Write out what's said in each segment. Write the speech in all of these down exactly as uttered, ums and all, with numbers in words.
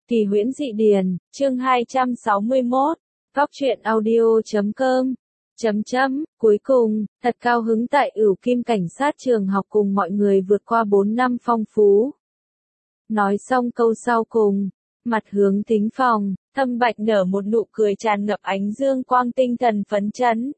Kỳ huyễn dị điển, chương hai trăm sáu mươi mốt, Góc truyện audio chấm com, chấm chấm, cuối cùng, thật cao hứng tại Ửu Kim cảnh sát trường học cùng mọi người vượt qua bốn năm phong phú. Nói xong câu sau cùng, mặt hướng thính phòng, Thâm Bạch nở một nụ cười tràn ngập ánh dương quang tinh thần phấn chấn.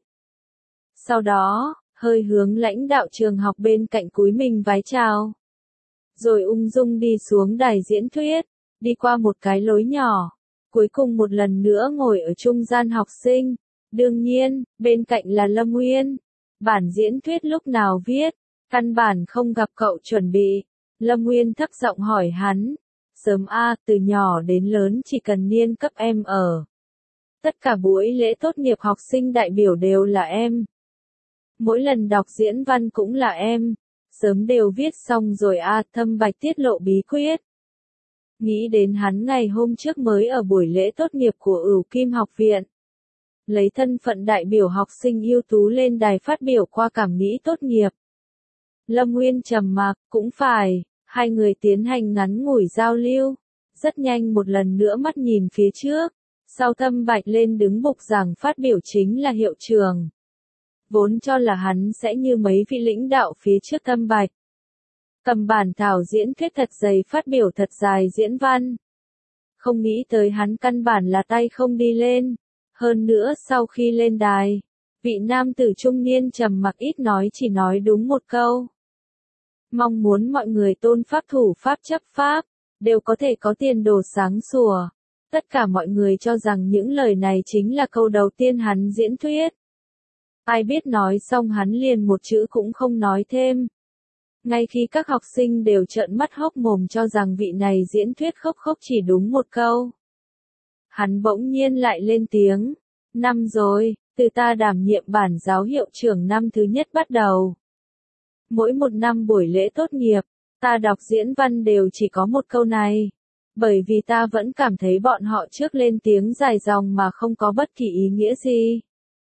Sau đó, hơi hướng lãnh đạo trường học bên cạnh cúi mình vái chào. Rồi ung dung đi xuống đài diễn thuyết, đi qua một cái lối nhỏ, cuối cùng một lần nữa ngồi ở trung gian học sinh. Đương nhiên, bên cạnh là Lâm Nguyên. Bản diễn thuyết lúc nào viết, căn bản không gặp cậu chuẩn bị. Lâm Nguyên thấp giọng hỏi hắn. Sớm a, từ nhỏ đến lớn chỉ cần niên cấp em ở. Tất cả buổi lễ tốt nghiệp học sinh đại biểu đều là em. Mỗi lần đọc diễn văn cũng là em. Sớm đều viết xong rồi a, Thâm Bạch tiết lộ bí quyết. Nghĩ đến hắn ngày hôm trước mới ở buổi lễ tốt nghiệp của Ửu Kim học viện. Lấy thân phận đại biểu học sinh ưu tú lên đài phát biểu qua cảm nghĩ tốt nghiệp. Lâm Nguyên trầm mặc, cũng phải, hai người tiến hành ngắn ngủi giao lưu. Rất nhanh một lần nữa mắt nhìn phía trước, sau Thâm Bạch lên đứng bục giảng phát biểu chính là hiệu trưởng. Vốn cho là hắn sẽ như mấy vị lãnh đạo phía trước Thâm Bạch. Cầm bản thảo diễn thuyết thật dày phát biểu thật dài diễn văn. Không nghĩ tới hắn căn bản là tay không đi lên. Hơn nữa sau khi lên đài, vị nam tử trung niên trầm mặc ít nói chỉ nói đúng một câu. Mong muốn mọi người tôn pháp thủ pháp chấp pháp, đều có thể có tiền đồ sáng sủa. Tất cả mọi người cho rằng những lời này chính là câu đầu tiên hắn diễn thuyết. Ai biết nói xong hắn liền một chữ cũng không nói thêm. Ngay khi các học sinh đều trợn mắt hốc mồm cho rằng vị này diễn thuyết khốc khốc chỉ đúng một câu. Hắn bỗng nhiên lại lên tiếng. Năm rồi, từ ta đảm nhiệm bản giáo hiệu trưởng năm thứ nhất bắt đầu. Mỗi một năm buổi lễ tốt nghiệp, ta đọc diễn văn đều chỉ có một câu này. Bởi vì ta vẫn cảm thấy bọn họ trước lên tiếng dài dòng mà không có bất kỳ ý nghĩa gì.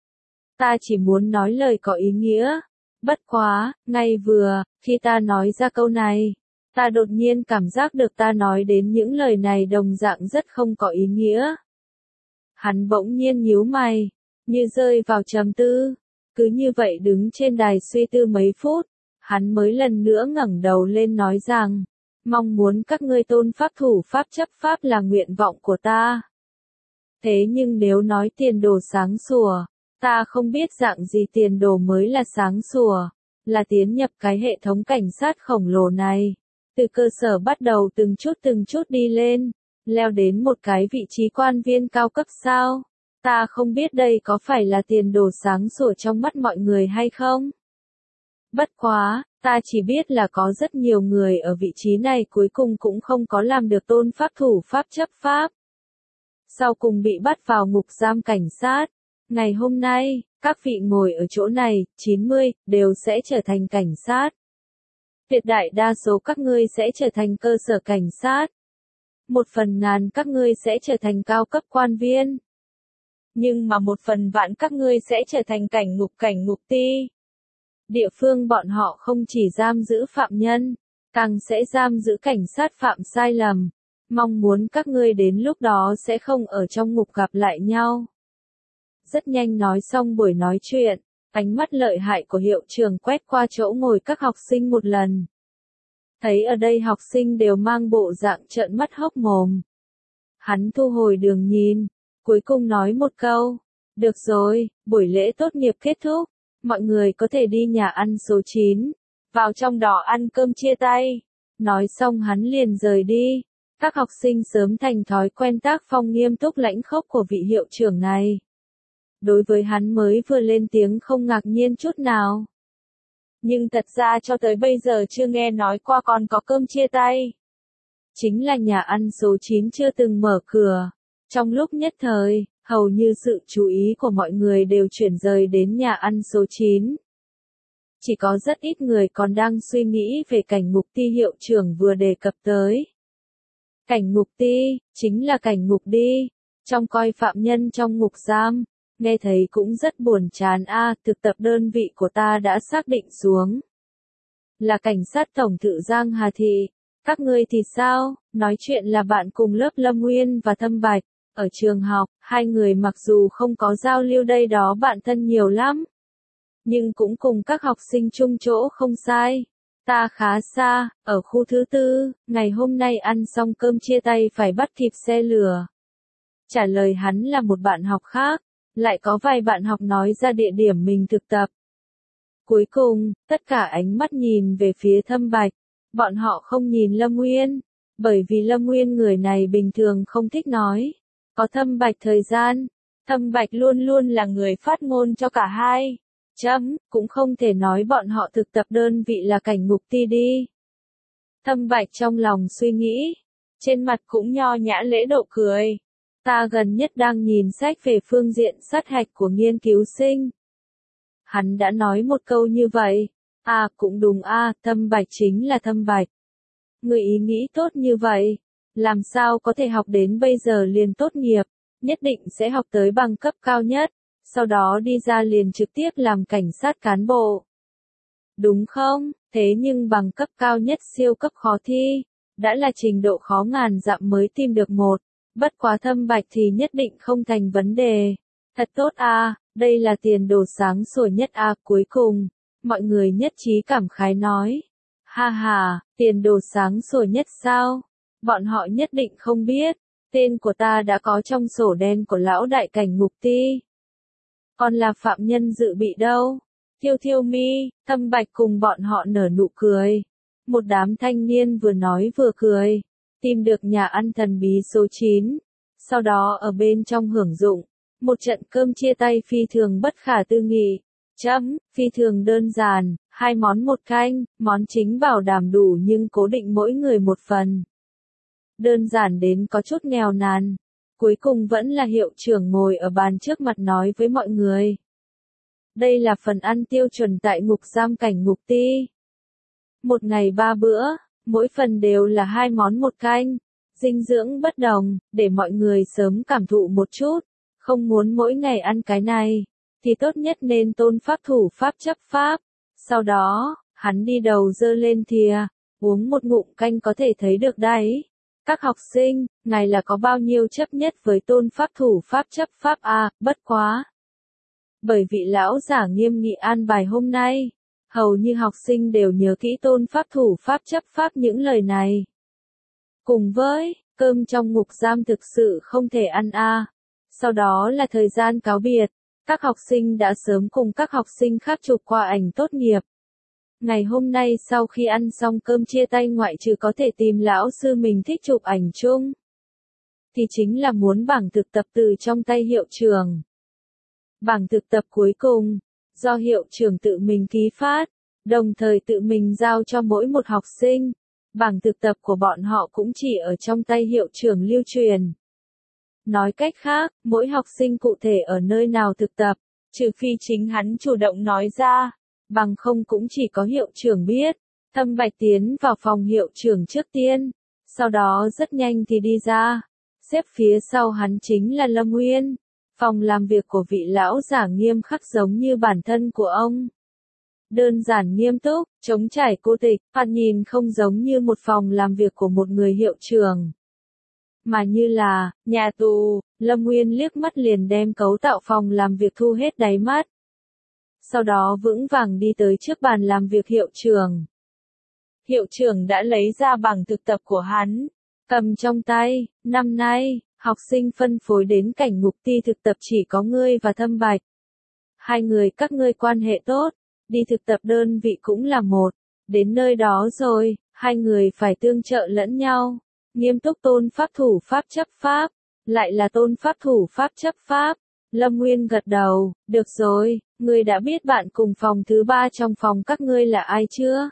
Ta chỉ muốn nói lời có ý nghĩa. Bất quá, ngay vừa, khi ta nói ra câu này, ta đột nhiên cảm giác được ta nói đến những lời này đồng dạng rất không có ý nghĩa. Hắn bỗng nhiên nhíu mày, như rơi vào trầm tư. Cứ như vậy đứng trên đài suy tư mấy phút, hắn mới lần nữa ngẩng đầu lên nói rằng, mong muốn các ngươi tôn pháp thủ pháp chấp pháp là nguyện vọng của ta. Thế nhưng nếu nói tiền đồ sáng sủa, ta không biết dạng gì tiền đồ mới là sáng sủa, là tiến nhập cái hệ thống cảnh sát khổng lồ này. Từ cơ sở bắt đầu từng chút từng chút đi lên, leo đến một cái vị trí quan viên cao cấp sao? Ta không biết đây có phải là tiền đồ sáng sủa trong mắt mọi người hay không? Bất quá, ta chỉ biết là có rất nhiều người ở vị trí này cuối cùng cũng không có làm được tôn pháp thủ pháp chấp pháp. Sau cùng bị bắt vào ngục giam cảnh sát. Ngày hôm nay, các vị ngồi ở chỗ này, chín mươi, đều sẽ trở thành cảnh sát. Tuyệt đại đa số các ngươi sẽ trở thành cơ sở cảnh sát. Một phần ngàn các ngươi sẽ trở thành cao cấp quan viên. Nhưng mà một phần vạn các ngươi sẽ trở thành cảnh ngục cảnh ngục ti. Địa phương bọn họ không chỉ giam giữ phạm nhân, càng sẽ giam giữ cảnh sát phạm sai lầm. Mong muốn các ngươi đến lúc đó sẽ không ở trong ngục gặp lại nhau. Rất nhanh nói xong buổi nói chuyện, ánh mắt lợi hại của hiệu trưởng quét qua chỗ ngồi các học sinh một lần. Thấy ở đây học sinh đều mang bộ dạng trợn mắt hốc mồm. Hắn thu hồi đường nhìn, cuối cùng nói một câu. Được rồi, buổi lễ tốt nghiệp kết thúc, mọi người có thể đi nhà ăn số chín, vào trong đó ăn cơm chia tay. Nói xong hắn liền rời đi. Các học sinh sớm thành thói quen tác phong nghiêm túc lãnh khốc của vị hiệu trưởng này. Đối với hắn mới vừa lên tiếng không ngạc nhiên chút nào. Nhưng thật ra cho tới bây giờ chưa nghe nói qua còn có cơm chia tay. Chính là nhà ăn số chín chưa từng mở cửa. Trong lúc nhất thời, hầu như sự chú ý của mọi người đều chuyển rời đến nhà ăn số chín. Chỉ có rất ít người còn đang suy nghĩ về cảnh ngục ti hiệu trưởng vừa đề cập tới. Cảnh ngục ti, chính là cảnh ngục đi. Trong coi phạm nhân trong ngục giam. Nghe thấy cũng rất buồn chán a, à, thực tập đơn vị của ta đã xác định xuống. Là cảnh sát tổng thự Giang Hà Thị. Các ngươi thì sao? Nói chuyện là bạn cùng lớp Lâm Nguyên và Thâm Bạch. Ở trường học, hai người mặc dù không có giao lưu đây đó bạn thân nhiều lắm. Nhưng cũng cùng các học sinh chung chỗ không sai. Ta khá xa, ở khu thứ tư, ngày hôm nay ăn xong cơm chia tay phải bắt kịp xe lửa. Trả lời hắn là một bạn học khác, lại có vài bạn học nói ra địa điểm mình thực tập. Cuối cùng, tất cả ánh mắt nhìn về phía Thâm Bạch. Bọn họ không nhìn Lâm Nguyên, bởi vì Lâm Nguyên người này bình thường không thích nói. Có Thâm Bạch thời gian, Thâm Bạch luôn luôn là người phát ngôn cho cả hai. Chấm, cũng không thể nói bọn họ thực tập đơn vị là cảnh ngục ti đi. Thâm Bạch trong lòng suy nghĩ, trên mặt cũng nho nhã lễ độ cười. Ta gần nhất đang nhìn sách về phương diện sát hạch của nghiên cứu sinh. Hắn đã nói một câu như vậy. À cũng đúng a, à, Thâm Bạch chính là Thâm Bạch. Người ý nghĩ tốt như vậy, làm sao có thể học đến bây giờ liền tốt nghiệp, nhất định sẽ học tới bằng cấp cao nhất, sau đó đi ra liền trực tiếp làm cảnh sát cán bộ. Đúng không? Thế nhưng bằng cấp cao nhất siêu cấp khó thi, đã là trình độ khó ngàn dặm mới tìm được một, bất quá Thâm Bạch thì nhất định không thành vấn đề. Thật tốt a, à, đây là tiền đồ sáng sủa nhất a, à, cuối cùng. Mọi người nhất trí cảm khái nói. Ha ha, tiền đồ sáng sủa nhất sao? Bọn họ nhất định không biết. Tên của ta đã có trong sổ đen của lão đại cảnh ngục ti. Còn là phạm nhân dự bị đâu? Thiêu Thiêu Mi, Thâm Bạch cùng bọn họ nở nụ cười. Một đám thanh niên vừa nói vừa cười. Tìm được nhà ăn thần bí số chín. Sau đó ở bên trong hưởng dụng. Một trận cơm chia tay phi thường bất khả tư nghị. Chấm, phi thường đơn giản, hai món một canh, món chính bảo đảm đủ nhưng cố định mỗi người một phần. Đơn giản đến có chút nghèo nàn. Cuối cùng vẫn là hiệu trưởng ngồi ở bàn trước mặt nói với mọi người. Đây là phần ăn tiêu chuẩn tại ngục giam cảnh ngục ti. Một ngày ba bữa, mỗi phần đều là hai món một canh. Dinh dưỡng bất đồng, để mọi người sớm cảm thụ một chút. Không muốn mỗi ngày ăn cái này, thì tốt nhất nên tôn pháp thủ pháp chấp pháp. Sau đó, hắn đi đầu dơ lên thìa, uống một ngụm canh có thể thấy được đấy. Các học sinh, ngài là có bao nhiêu chấp nhất với tôn pháp thủ pháp chấp pháp à, bất quá. Bởi vị lão giả nghiêm nghị an bài hôm nay, hầu như học sinh đều nhớ kỹ tôn pháp thủ pháp chấp pháp những lời này. Cùng với, cơm trong ngục giam thực sự không thể ăn à. Sau đó là thời gian cáo biệt. Các học sinh đã sớm cùng các học sinh khác chụp qua ảnh tốt nghiệp. Ngày hôm nay sau khi ăn xong cơm chia tay ngoại trừ có thể tìm lão sư mình thích chụp ảnh chung, thì chính là muốn bảng thực tập từ trong tay hiệu trưởng. Bảng thực tập cuối cùng, do hiệu trưởng tự mình ký phát, đồng thời tự mình giao cho mỗi một học sinh. Bảng thực tập của bọn họ cũng chỉ ở trong tay hiệu trưởng lưu truyền. Nói cách khác, mỗi học sinh cụ thể ở nơi nào thực tập, trừ phi chính hắn chủ động nói ra, bằng không cũng chỉ có hiệu trưởng biết. Thâm Bạch tiến vào phòng hiệu trưởng trước tiên, sau đó rất nhanh thì đi ra. Xếp phía sau hắn chính là Lâm Nguyên. Phòng làm việc của vị lão giả nghiêm khắc giống như bản thân của ông. Đơn giản nghiêm túc, chống trải cô tịch, thoạt nhìn không giống như một phòng làm việc của một người hiệu trưởng. Mà như là, nhà tù. Lâm Nguyên liếc mắt liền đem cấu tạo phòng làm việc thu hết đáy mắt. Sau đó vững vàng đi tới trước bàn làm việc hiệu trưởng. Hiệu trưởng đã lấy ra bảng thực tập của hắn, cầm trong tay. Năm nay, học sinh phân phối đến cảnh ngục ti thực tập chỉ có ngươi và Thâm Bạch. Hai người các ngươi quan hệ tốt, đi thực tập đơn vị cũng là một. Đến nơi đó rồi, hai người phải tương trợ lẫn nhau. Nghiêm túc tôn pháp thủ pháp chấp pháp, lại là tôn pháp thủ pháp chấp pháp. Lâm Nguyên gật đầu, được rồi, ngươi đã biết bạn cùng phòng thứ ba trong phòng các ngươi là ai chưa?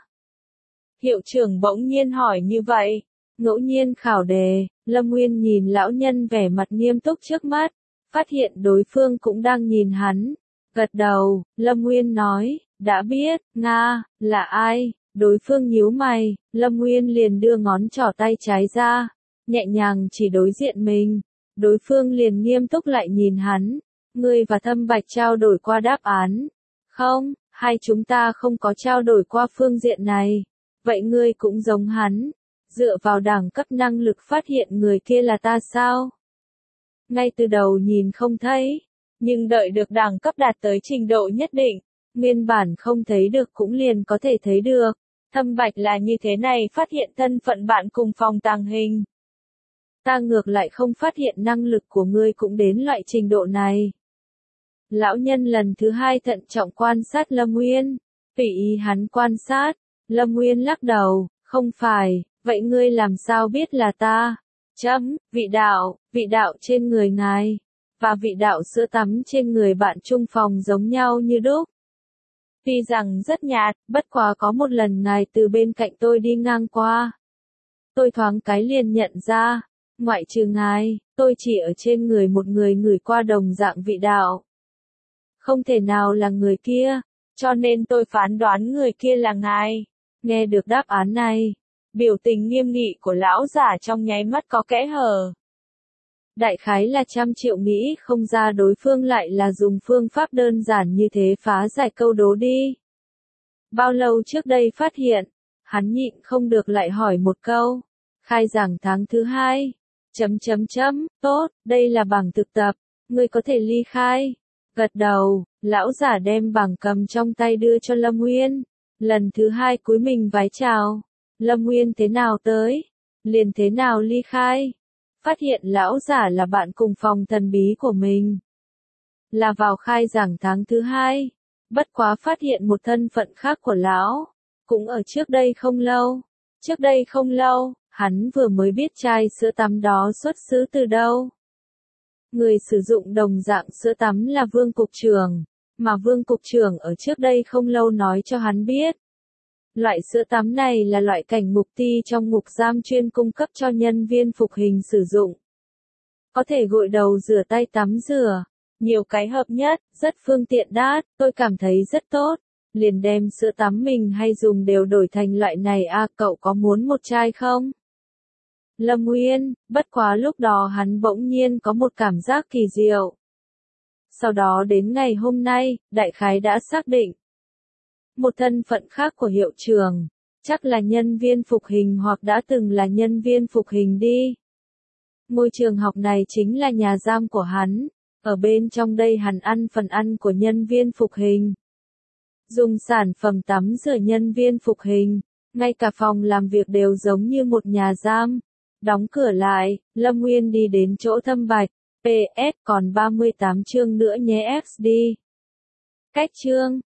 Hiệu trưởng bỗng nhiên hỏi như vậy. Ngẫu nhiên khảo đề, Lâm Nguyên nhìn lão nhân vẻ mặt nghiêm túc trước mắt, phát hiện đối phương cũng đang nhìn hắn. Gật đầu, Lâm Nguyên nói, đã biết, Nga, là ai? Đối phương nhíu mày, Lâm Nguyên liền đưa ngón trỏ tay trái ra, nhẹ nhàng chỉ đối diện mình. Đối phương liền nghiêm túc lại nhìn hắn. Ngươi và Thâm Bạch trao đổi qua đáp án. Không, hai chúng ta không có trao đổi qua phương diện này. Vậy ngươi cũng giống hắn. Dựa vào đẳng cấp năng lực phát hiện người kia là ta sao? Ngay từ đầu nhìn không thấy, nhưng đợi được đẳng cấp đạt tới trình độ nhất định, nguyên bản không thấy được cũng liền có thể thấy được. Thâm Bạch là như thế này phát hiện thân phận bạn cùng phòng tàng hình. Ta ngược lại không phát hiện năng lực của ngươi cũng đến loại trình độ này. Lão nhân lần thứ hai thận trọng quan sát Lâm Nguyên, tùy ý hắn quan sát. Lâm Nguyên lắc đầu, không phải, vậy ngươi làm sao biết là ta? Chấm, vị đạo, vị đạo trên người ngài, và vị đạo sữa tắm trên người bạn chung phòng giống nhau như đúc. Tuy rằng rất nhạt, bất quá có một lần ngài từ bên cạnh tôi đi ngang qua. Tôi thoáng cái liền nhận ra, ngoại trừ ngài, tôi chỉ ở trên người một người ngửi qua đồng dạng vị đạo. Không thể nào là người kia, cho nên tôi phán đoán người kia là ngài. Nghe được đáp án này, biểu tình nghiêm nghị của lão giả trong nháy mắt có kẽ hở. Đại khái là trăm triệu nghĩ không ra đối phương lại là dùng phương pháp đơn giản như thế phá giải câu đố đi. Bao lâu trước đây phát hiện, hắn nhịn không được lại hỏi một câu. Khai giảng tháng thứ hai. Chấm chấm chấm, tốt, đây là bảng thực tập, ngươi có thể ly khai. Gật đầu, lão giả đem bảng cầm trong tay đưa cho Lâm Nguyên. Lần thứ hai cúi mình vái chào. Lâm Nguyên thế nào tới? Liền thế nào ly khai? Phát hiện lão giả là bạn cùng phòng thần bí của mình. Là vào khai giảng tháng thứ hai. Bất quá phát hiện một thân phận khác của lão. Cũng ở trước đây không lâu. Trước đây không lâu, hắn vừa mới biết chai sữa tắm đó xuất xứ từ đâu. Người sử dụng đồng dạng sữa tắm là Vương Cục trưởng, mà Vương Cục trưởng ở trước đây không lâu nói cho hắn biết. Loại sữa tắm này là loại cảnh ngục ti trong ngục giam chuyên cung cấp cho nhân viên phục hình sử dụng. Có thể gội đầu rửa tay tắm rửa, nhiều cái hợp nhất, rất phương tiện đát, tôi cảm thấy rất tốt. Liền đem sữa tắm mình hay dùng đều đổi thành loại này a à, cậu có muốn một chai không? Lâm Nguyên, bất quá lúc đó hắn bỗng nhiên có một cảm giác kỳ diệu. Sau đó đến ngày hôm nay, đại khái đã xác định. Một thân phận khác của hiệu trưởng, chắc là nhân viên phục hình hoặc đã từng là nhân viên phục hình đi. Ngôi trường học này chính là nhà giam của hắn, ở bên trong đây hắn ăn phần ăn của nhân viên phục hình. Dùng sản phẩm tắm rửa nhân viên phục hình, ngay cả phòng làm việc đều giống như một nhà giam. Đóng cửa lại, Lâm Nguyên đi đến chỗ Thâm Bạch, pê ét còn ba mươi tám chương nữa nhé ích đê. Cách chương